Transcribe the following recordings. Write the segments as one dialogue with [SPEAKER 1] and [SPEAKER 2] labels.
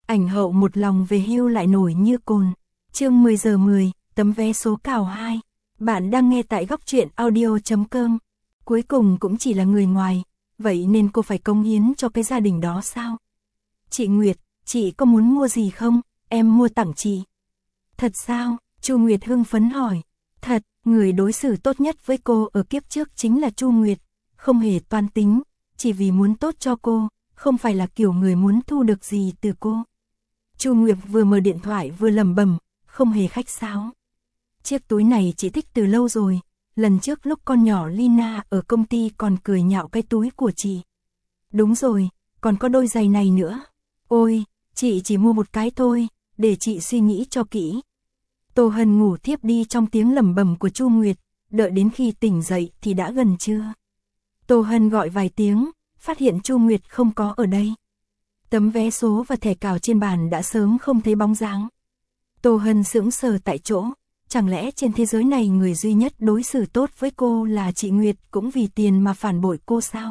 [SPEAKER 1] Ảnh hậu một lòng về hưu lại nổi như cồn. Chương 10 giờ 10, tấm vé số cào 2. Bạn đang nghe tại góc truyện audio.com. Cuối cùng cũng chỉ là người ngoài, vậy nên cô phải cống hiến cho cái gia đình đó sao? Chị Nguyệt, chị có muốn mua gì không? Em mua tặng chị. Thật sao? Chu Nguyệt hưng phấn hỏi. Thật, người đối xử tốt nhất với cô ở kiếp trước chính là Chu Nguyệt, không hề toan tính, chỉ vì muốn tốt cho cô, không phải là kiểu người muốn thu được gì từ cô. Chu Nguyệt vừa mở điện thoại vừa lẩm bẩm, không hề khách sáo. Chiếc túi này chị thích từ lâu rồi, lần trước lúc con nhỏ Lina ở công ty còn cười nhạo cái túi của chị. Đúng rồi, còn có đôi giày này nữa. Ôi, chị chỉ mua một cái thôi, để chị suy nghĩ cho kỹ. Tô Hân ngủ thiếp đi trong tiếng lẩm bẩm của Chu Nguyệt, đợi đến khi tỉnh dậy thì đã gần trưa. Tô Hân gọi vài tiếng, phát hiện Chu Nguyệt không có ở đây. Tấm vé số và thẻ cào trên bàn đã sớm không thấy bóng dáng. Tô Hân sững sờ tại chỗ, chẳng lẽ trên thế giới này người duy nhất đối xử tốt với cô là chị Nguyệt cũng vì tiền mà phản bội cô sao?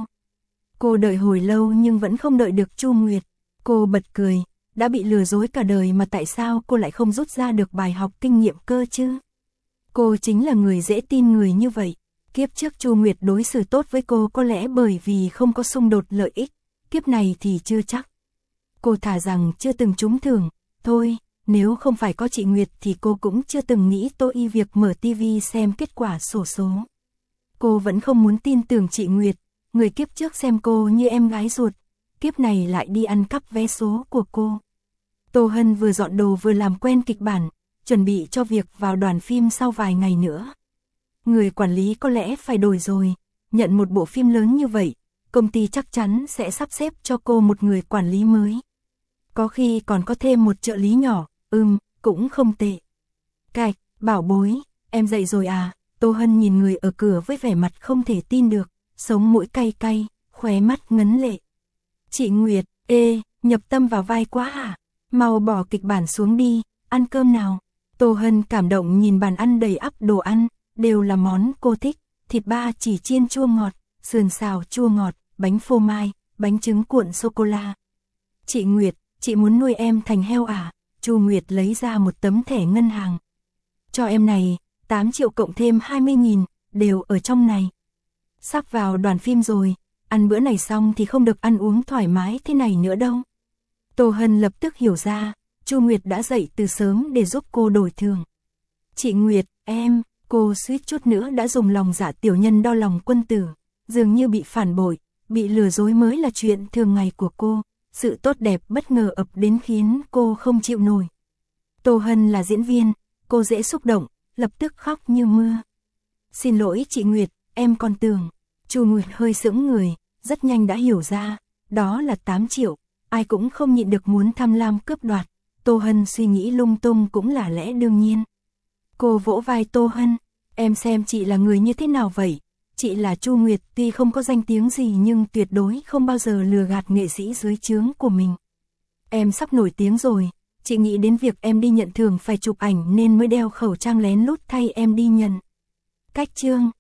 [SPEAKER 1] Cô đợi hồi lâu nhưng vẫn không đợi được Chu Nguyệt. Cô bật cười, đã bị lừa dối cả đời mà tại sao cô lại không rút ra được bài học kinh nghiệm cơ chứ? Cô chính là người dễ tin người như vậy. Kiếp trước Chu Nguyệt đối xử tốt với cô có lẽ bởi vì không có xung đột lợi ích, kiếp này thì chưa chắc. Cô thà rằng chưa từng trúng thưởng, thôi, nếu không phải có chị Nguyệt thì cô cũng chưa từng nghĩ tới việc mở tivi xem kết quả xổ số. Cô vẫn không muốn tin tưởng chị Nguyệt, người kiếp trước xem cô như em gái ruột, kiếp này lại đi ăn cắp vé số của cô. Tô Hân vừa dọn đồ vừa làm quen kịch bản, chuẩn bị cho việc vào đoàn phim sau vài ngày nữa. Người quản lý có lẽ phải đổi rồi, nhận một bộ phim lớn như vậy, công ty chắc chắn sẽ sắp xếp cho cô một người quản lý mới. Có khi còn có thêm một trợ lý nhỏ, cũng không tệ. Cạch, bảo bối, em dậy rồi à? Tô Hân nhìn người ở cửa với vẻ mặt không thể tin được, sống mũi cay cay, khóe mắt ngấn lệ. Chị Nguyệt, nhập tâm vào vai quá hả? Mau bỏ kịch bản xuống đi, ăn cơm nào. Tô Hân cảm động nhìn bàn ăn đầy ắp đồ ăn, đều là món cô thích, thịt ba chỉ chiên chua ngọt, sườn xào chua ngọt, bánh phô mai, bánh trứng cuộn sô-cô-la. Chị Nguyệt, chị muốn nuôi em thành heo à? Chu Nguyệt lấy ra một tấm thẻ ngân hàng. Cho em này, 8 triệu cộng thêm 20.000, đều ở trong này. Sắp vào đoàn phim rồi, ăn bữa này xong thì không được ăn uống thoải mái thế này nữa đâu. Tô Hân lập tức hiểu ra, Chu Nguyệt đã dậy từ sớm để giúp cô đổi thưởng. Chị Nguyệt, cô suýt chút nữa đã dùng lòng dạ tiểu nhân đo lòng quân tử, dường như bị phản bội, bị lừa dối mới là chuyện thường ngày của cô. Sự tốt đẹp bất ngờ ập đến khiến cô không chịu nổi. Tô Hân là diễn viên, cô dễ xúc động, lập tức khóc như mưa. Xin lỗi chị Nguyệt, em còn tưởng. Chu Nguyệt hơi sững người, rất nhanh đã hiểu ra, đó là 8 triệu, ai cũng không nhịn được muốn tham lam cướp đoạt. Tô Hân suy nghĩ lung tung cũng là lẽ đương nhiên. Cô vỗ vai Tô Hân, em xem chị là người như thế nào vậy? Chị là Chu Nguyệt, tuy không có danh tiếng gì nhưng tuyệt đối không bao giờ lừa gạt nghệ sĩ dưới trướng của mình. Em sắp nổi tiếng rồi, chị nghĩ đến việc em đi nhận thưởng phải chụp ảnh nên mới đeo khẩu trang lén lút thay em đi nhận. Cách chương,